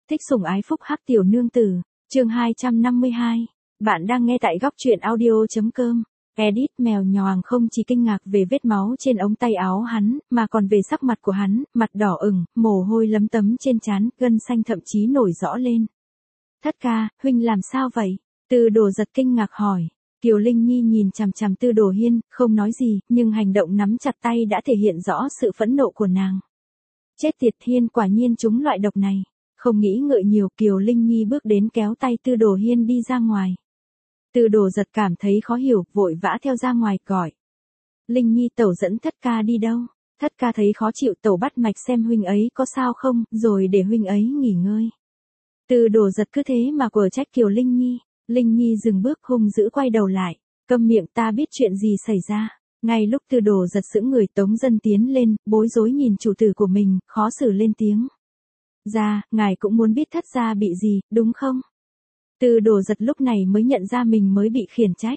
Thích sủng ái phúc hắc tiểu nương tử, chương 252. Bạn đang nghe tại góc truyện audio.com. Edit mèo nhòàng không chỉ kinh ngạc về vết máu trên ống tay áo hắn, mà còn về sắc mặt của hắn, mặt đỏ ửng, mồ hôi lấm tấm trên trán, gân xanh thậm chí nổi rõ lên. Thất ca, huynh làm sao vậy? Tư Đồ Giật kinh ngạc hỏi. Kiều Linh Nhi nhìn chằm chằm Tư Đồ Hiên, không nói gì, nhưng hành động nắm chặt tay đã thể hiện rõ sự phẫn nộ của nàng. Chết tiệt, Hiên quả nhiên trúng loại độc này. Không nghĩ ngợi nhiều, Kiều Linh Nhi bước đến kéo tay Tư Đồ Hiên đi ra ngoài. Tư Đồ Giật cảm thấy khó hiểu, vội vã theo ra ngoài, gọi. Linh Nhi, tẩu dẫn thất ca đi đâu? Thất ca thấy khó chịu, tẩu bắt mạch xem huynh ấy có sao không, rồi để huynh ấy nghỉ ngơi. Tư Đồ Giật cứ thế mà quở trách Kiều Linh Nhi. Linh Nhi dừng bước hung dữ quay đầu lại. Câm miệng, ta biết chuyện gì xảy ra. Ngay lúc Tư Đồ Giật sững người, Tống Dân tiến lên, bối rối nhìn chủ tử của mình, khó xử lên tiếng. Ra, ngài cũng muốn biết thất gia bị gì, đúng không? Tư Đồ Giật lúc này mới nhận ra mình mới bị khiển trách.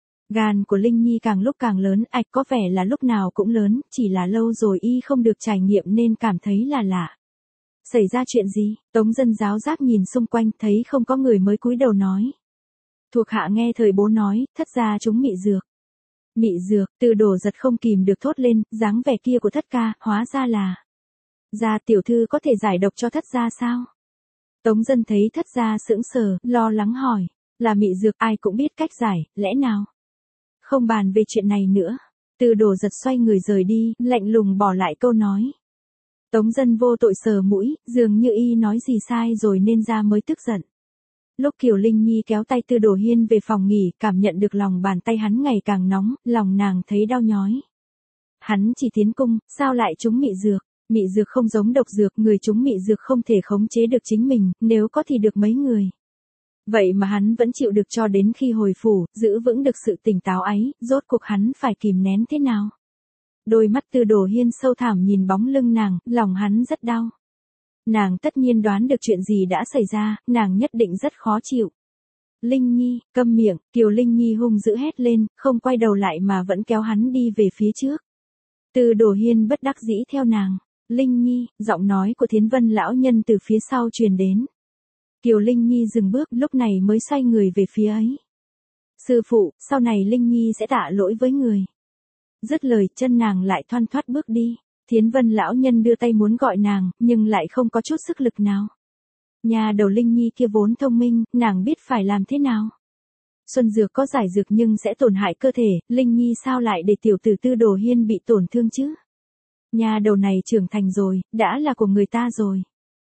Gan của Linh Nhi càng lúc càng lớn, ạch có vẻ là lúc nào cũng lớn, chỉ là lâu rồi y không được trải nghiệm nên cảm thấy là lạ. Xảy ra chuyện gì? Tống Dân giáo giác nhìn xung quanh, thấy không có người mới cúi đầu nói. Thuộc hạ nghe thời bố nói, thất gia chúng mị dược. Mị dược, Tư Đồ Giật không kìm được thốt lên, dáng vẻ kia của thất ca, hóa ra là. Gia tiểu thư có thể giải độc cho thất gia sao? Tống Dân thấy thất gia sững sờ, lo lắng hỏi. Là mị dược, ai cũng biết cách giải, lẽ nào? Không bàn về chuyện này nữa. Tư Đồ Giật xoay người rời đi, lạnh lùng bỏ lại câu nói. Tống Dân vô tội sờ mũi, dường như y nói gì sai rồi nên ra mới tức giận. Lúc Kiều Linh Nhi kéo tay Tư Đồ Hiên về phòng nghỉ, cảm nhận được lòng bàn tay hắn ngày càng nóng, lòng nàng thấy đau nhói. Hắn chỉ tiến cung, sao lại trúng mị dược? Mị dược không giống độc dược, người trúng mị dược không thể khống chế được chính mình, nếu có thì được mấy người. Vậy mà hắn vẫn chịu được cho đến khi hồi phủ, giữ vững được sự tỉnh táo ấy, rốt cuộc hắn phải kìm nén thế nào? Đôi mắt Tư Đồ Hiên sâu thẳm nhìn bóng lưng nàng, lòng hắn rất đau. Nàng tất nhiên đoán được chuyện gì đã xảy ra, nàng nhất định rất khó chịu. Linh Nhi, câm miệng, Kiều Linh Nhi hung dữ hét lên, không quay đầu lại mà vẫn kéo hắn đi về phía trước. Tư Đồ Hiên bất đắc dĩ theo nàng. Linh Nhi, giọng nói của Thiến Vân lão nhân từ phía sau truyền đến. Kiều Linh Nhi dừng bước, lúc này mới xoay người về phía ấy. Sư phụ, sau này Linh Nhi sẽ tạ lỗi với người. Dứt lời, chân nàng lại thoăn thoắt bước đi. Thiến Vân lão nhân đưa tay muốn gọi nàng, nhưng lại không có chút sức lực nào. Nhà đầu Linh Nhi kia vốn thông minh, nàng biết phải làm thế nào. Xuân dược có giải dược nhưng sẽ tổn hại cơ thể, Linh Nhi sao lại để tiểu tử Tư Đồ Hiên bị tổn thương chứ? Nhà đầu này trưởng thành rồi, đã là của người ta rồi.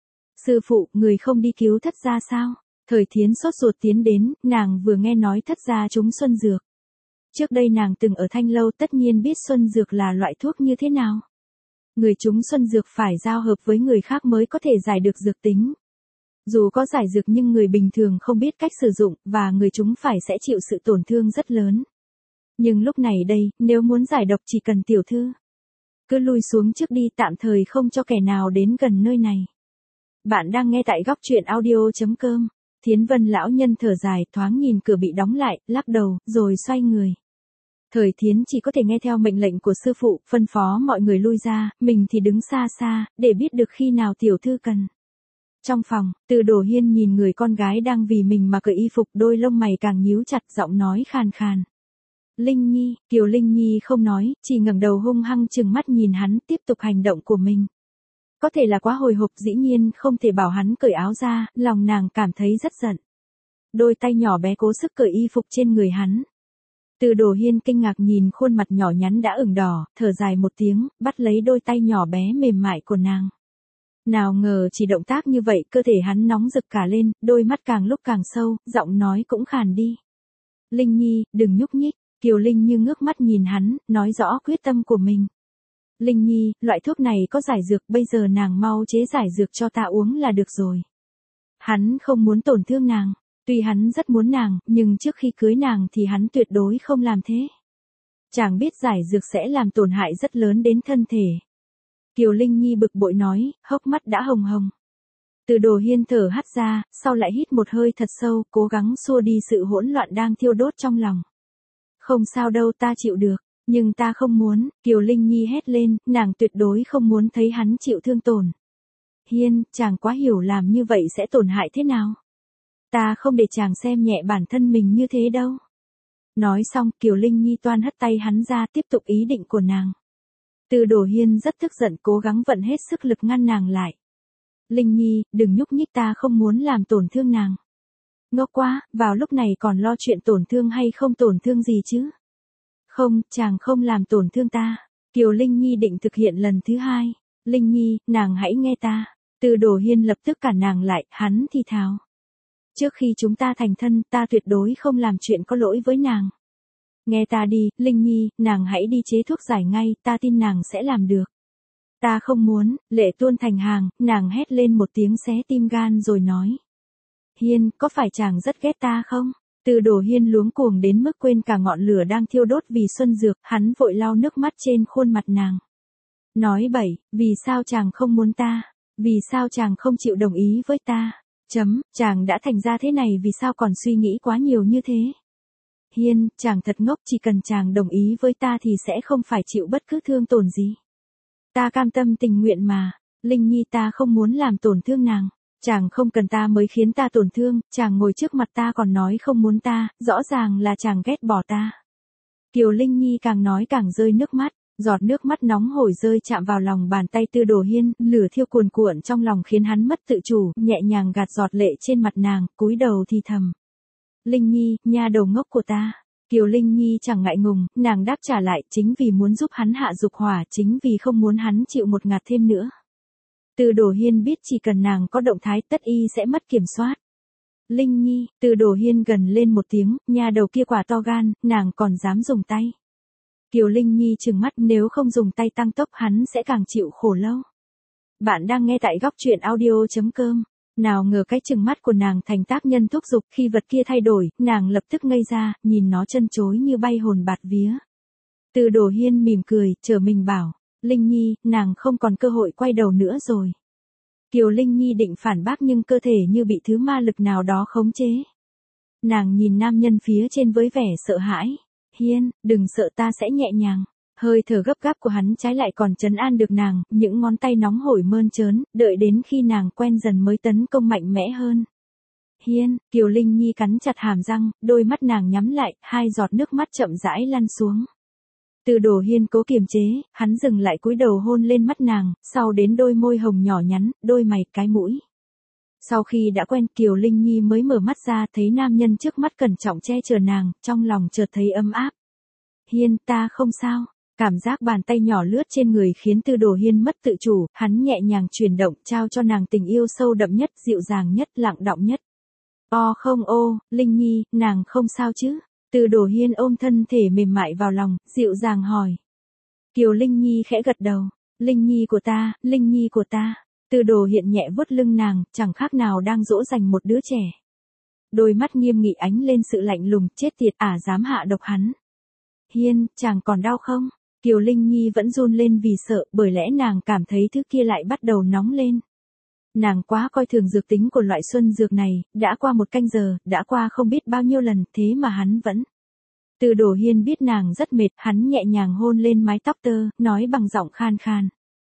Sư phụ, người không đi cứu thất gia sao? Thời Thiến sốt ruột tiến đến, nàng vừa nghe nói thất gia trúng xuân dược. Trước đây nàng từng ở Thanh Lâu, tất nhiên biết xuân dược là loại thuốc như thế nào. Người trúng xuân dược phải giao hợp với người khác mới có thể giải được dược tính. Dù có giải dược nhưng người bình thường không biết cách sử dụng, và người trúng phải sẽ chịu sự tổn thương rất lớn. Nhưng lúc này đây, nếu muốn giải độc chỉ cần tiểu thư cứ lui xuống trước đi, tạm thời không cho kẻ nào đến gần nơi này. Bạn đang nghe tại góc truyện audio.com. Thiến Vân lão nhân thở dài, thoáng nhìn cửa bị đóng lại, lắc đầu, rồi xoay người. Thời Thiến chỉ có thể nghe theo mệnh lệnh của sư phụ, phân phó mọi người lui ra, mình thì đứng xa xa, để biết được khi nào tiểu thư cần. Trong phòng, Tư Đồ Hiên nhìn người con gái đang vì mình mà cởi y phục, đôi lông mày càng nhíu chặt, giọng nói khàn khàn. Linh Nhi, Kiều Linh Nhi không nói, chỉ ngẩng đầu hung hăng trừng mắt nhìn hắn, tiếp tục hành động của mình. Có thể là quá hồi hộp, dĩ nhiên không thể bảo hắn cởi áo ra, lòng nàng cảm thấy rất giận. Đôi tay nhỏ bé cố sức cởi y phục trên người hắn. Tư Đồ Hiên kinh ngạc nhìn khuôn mặt nhỏ nhắn đã ửng đỏ, thở dài một tiếng, bắt lấy đôi tay nhỏ bé mềm mại của nàng. Nào ngờ chỉ động tác như vậy, cơ thể hắn nóng rực cả lên, đôi mắt càng lúc càng sâu, giọng nói cũng khàn đi. Linh Nhi, đừng nhúc nhích. Kiều Linh như ngước mắt nhìn hắn, nói rõ quyết tâm của mình. Linh Nhi, loại thuốc này có giải dược, bây giờ nàng mau chế giải dược cho ta uống là được rồi. Hắn không muốn tổn thương nàng, tuy hắn rất muốn nàng, nhưng trước khi cưới nàng thì hắn tuyệt đối không làm thế. Chàng biết giải dược sẽ làm tổn hại rất lớn đến thân thể. Kiều Linh Nhi bực bội nói, hốc mắt đã hồng hồng. Tư Đồ Hiên thở hắt ra, sau lại hít một hơi thật sâu, cố gắng xua đi sự hỗn loạn đang thiêu đốt trong lòng. Không sao đâu, ta chịu được, nhưng ta không muốn, Kiều Linh Nhi hét lên, nàng tuyệt đối không muốn thấy hắn chịu thương tổn. Hiên, chàng quá hiểu làm như vậy sẽ tổn hại thế nào. Ta không để chàng xem nhẹ bản thân mình như thế đâu. Nói xong, Kiều Linh Nhi toan hất tay hắn ra tiếp tục ý định của nàng. Từ Đồ Hiên rất tức giận cố gắng vận hết sức lực ngăn nàng lại. Linh Nhi, đừng nhúc nhích, ta không muốn làm tổn thương nàng. Ngốc quá, vào lúc này còn lo chuyện tổn thương hay không tổn thương gì chứ? Không, chàng không làm tổn thương ta. Kiều Linh Nhi định thực hiện lần thứ hai. Linh Nhi, nàng hãy nghe ta. Từ Đồ Hiên lập tức cản nàng lại, hắn thì thào. Trước khi chúng ta thành thân, ta tuyệt đối không làm chuyện có lỗi với nàng. Nghe ta đi, Linh Nhi, nàng hãy đi chế thuốc giải ngay, ta tin nàng sẽ làm được. Ta không muốn, lệ tuôn thành hàng, nàng hét lên một tiếng xé tim gan rồi nói. Hiên, có phải chàng rất ghét ta không? Từ Đồ Hiên luống cuồng đến mức quên cả ngọn lửa đang thiêu đốt vì xuân dược, hắn vội lau nước mắt trên khuôn mặt nàng. Nói bậy, vì sao chàng không muốn ta? Vì sao chàng không chịu đồng ý với ta? Chàng đã thành ra thế này vì sao còn suy nghĩ quá nhiều như thế? Hiên, chàng thật ngốc, chỉ cần chàng đồng ý với ta thì sẽ không phải chịu bất cứ thương tổn gì. Ta cam tâm tình nguyện mà, Linh Nhi, ta không muốn làm tổn thương nàng. Chàng không cần ta mới khiến ta tổn thương, chàng ngồi trước mặt ta còn nói không muốn ta, rõ ràng là chàng ghét bỏ ta. Kiều Linh Nhi càng nói càng rơi nước mắt, giọt nước mắt nóng hổi rơi chạm vào lòng bàn tay Từ Đồ Hiên, lửa thiêu cuồn cuộn trong lòng khiến hắn mất tự chủ, nhẹ nhàng gạt giọt lệ trên mặt nàng, cúi đầu thì thầm. Linh Nhi, nha đầu ngốc của ta. Kiều Linh Nhi chẳng ngại ngùng, nàng đáp trả lại, chính vì muốn giúp hắn hạ dục hỏa, chính vì không muốn hắn chịu một ngạt thêm nữa. Từ Đồ Hiên biết chỉ cần nàng có động thái tất y sẽ mất kiểm soát. Linh Nhi, Từ Đồ Hiên gần lên một tiếng, nha đầu kia quả to gan, nàng còn dám dùng tay. Kiều Linh Nhi trừng mắt, nếu không dùng tay tăng tốc hắn sẽ càng chịu khổ lâu. Bạn đang nghe tại góc truyện audio.com. Nào ngờ cái trừng mắt của nàng thành tác nhân thúc giục, khi vật kia thay đổi, nàng lập tức ngây ra, nhìn nó chân chối như bay hồn bạt vía. Từ Đồ Hiên mỉm cười, trở mình bảo, Linh Nhi, nàng không còn cơ hội quay đầu nữa rồi. Kiều Linh Nhi định phản bác nhưng cơ thể như bị thứ ma lực nào đó khống chế. Nàng nhìn nam nhân phía trên với vẻ sợ hãi. Hiên, đừng sợ, ta sẽ nhẹ nhàng. Hơi thở gấp gáp của hắn trái lại còn trấn an được nàng, những ngón tay nóng hổi mơn trớn, đợi đến khi nàng quen dần mới tấn công mạnh mẽ hơn. Hiên, Kiều Linh Nhi cắn chặt hàm răng, đôi mắt nàng nhắm lại, hai giọt nước mắt chậm rãi lăn xuống. Từ Đồ Hiên cố kiềm chế, hắn dừng lại cúi đầu hôn lên mắt nàng, sau đến đôi môi hồng nhỏ nhắn, đôi mày, cái mũi. Sau khi đã quen, Kiều Linh Nhi mới mở mắt ra, thấy nam nhân trước mắt cẩn trọng che chở nàng, trong lòng chợt thấy ấm áp. Hiên, ta không sao. Cảm giác bàn tay nhỏ lướt trên người khiến Từ Đồ Hiên mất tự chủ, hắn nhẹ nhàng chuyển động, trao cho nàng tình yêu sâu đậm nhất, dịu dàng nhất, lặng đọng nhất. Không ô, Linh Nhi, nàng không sao chứ? Từ Đồ Hiên ôm thân thể mềm mại vào lòng, dịu dàng hỏi. Kiều Linh Nhi khẽ gật đầu. Linh Nhi của ta, Linh Nhi của ta. Từ Đồ Hiên nhẹ vuốt lưng nàng, chẳng khác nào đang dỗ dành một đứa trẻ. Đôi mắt nghiêm nghị ánh lên sự lạnh lùng, chết tiệt, dám hạ độc hắn. Hiên, chàng còn đau không? Kiều Linh Nhi vẫn run lên vì sợ, bởi lẽ nàng cảm thấy thứ kia lại bắt đầu nóng lên. Nàng quá coi thường dược tính của loại xuân dược này, đã qua 1 canh giờ, đã qua không biết bao nhiêu lần, thế mà hắn vẫn. Từ Đồ Hiên biết nàng rất mệt, hắn nhẹ nhàng hôn lên mái tóc tơ, nói bằng giọng khan khan.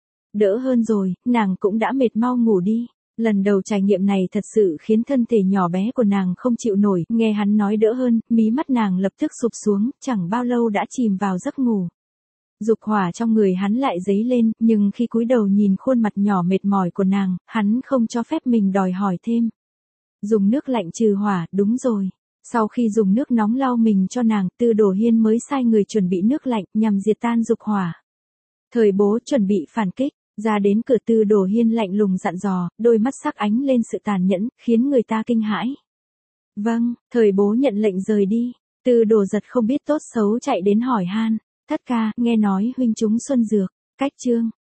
Đỡ hơn rồi, nàng cũng đã mệt, mau ngủ đi. Lần đầu trải nghiệm này thật sự khiến thân thể nhỏ bé của nàng không chịu nổi, nghe hắn nói đỡ hơn, mí mắt nàng lập tức sụp xuống, chẳng bao lâu đã chìm vào giấc ngủ. Dục hỏa trong người hắn lại dấy lên, nhưng khi cúi đầu nhìn khuôn mặt nhỏ mệt mỏi của nàng, hắn không cho phép mình đòi hỏi thêm. Dùng nước lạnh trừ hỏa, đúng rồi. Sau khi dùng nước nóng lau mình cho nàng, Từ Đồ Hiên mới sai người chuẩn bị nước lạnh nhằm diệt tan dục hỏa. Thời bố chuẩn bị phản kích, ra đến cửa Từ Đồ Hiên lạnh lùng dặn dò, đôi mắt sắc ánh lên sự tàn nhẫn, khiến người ta kinh hãi. Vâng, thời bố nhận lệnh rời đi. Từ Đồ Giật không biết tốt xấu chạy đến hỏi han. Thất ca, nghe nói huynh trúng xuân dược. Cách chương.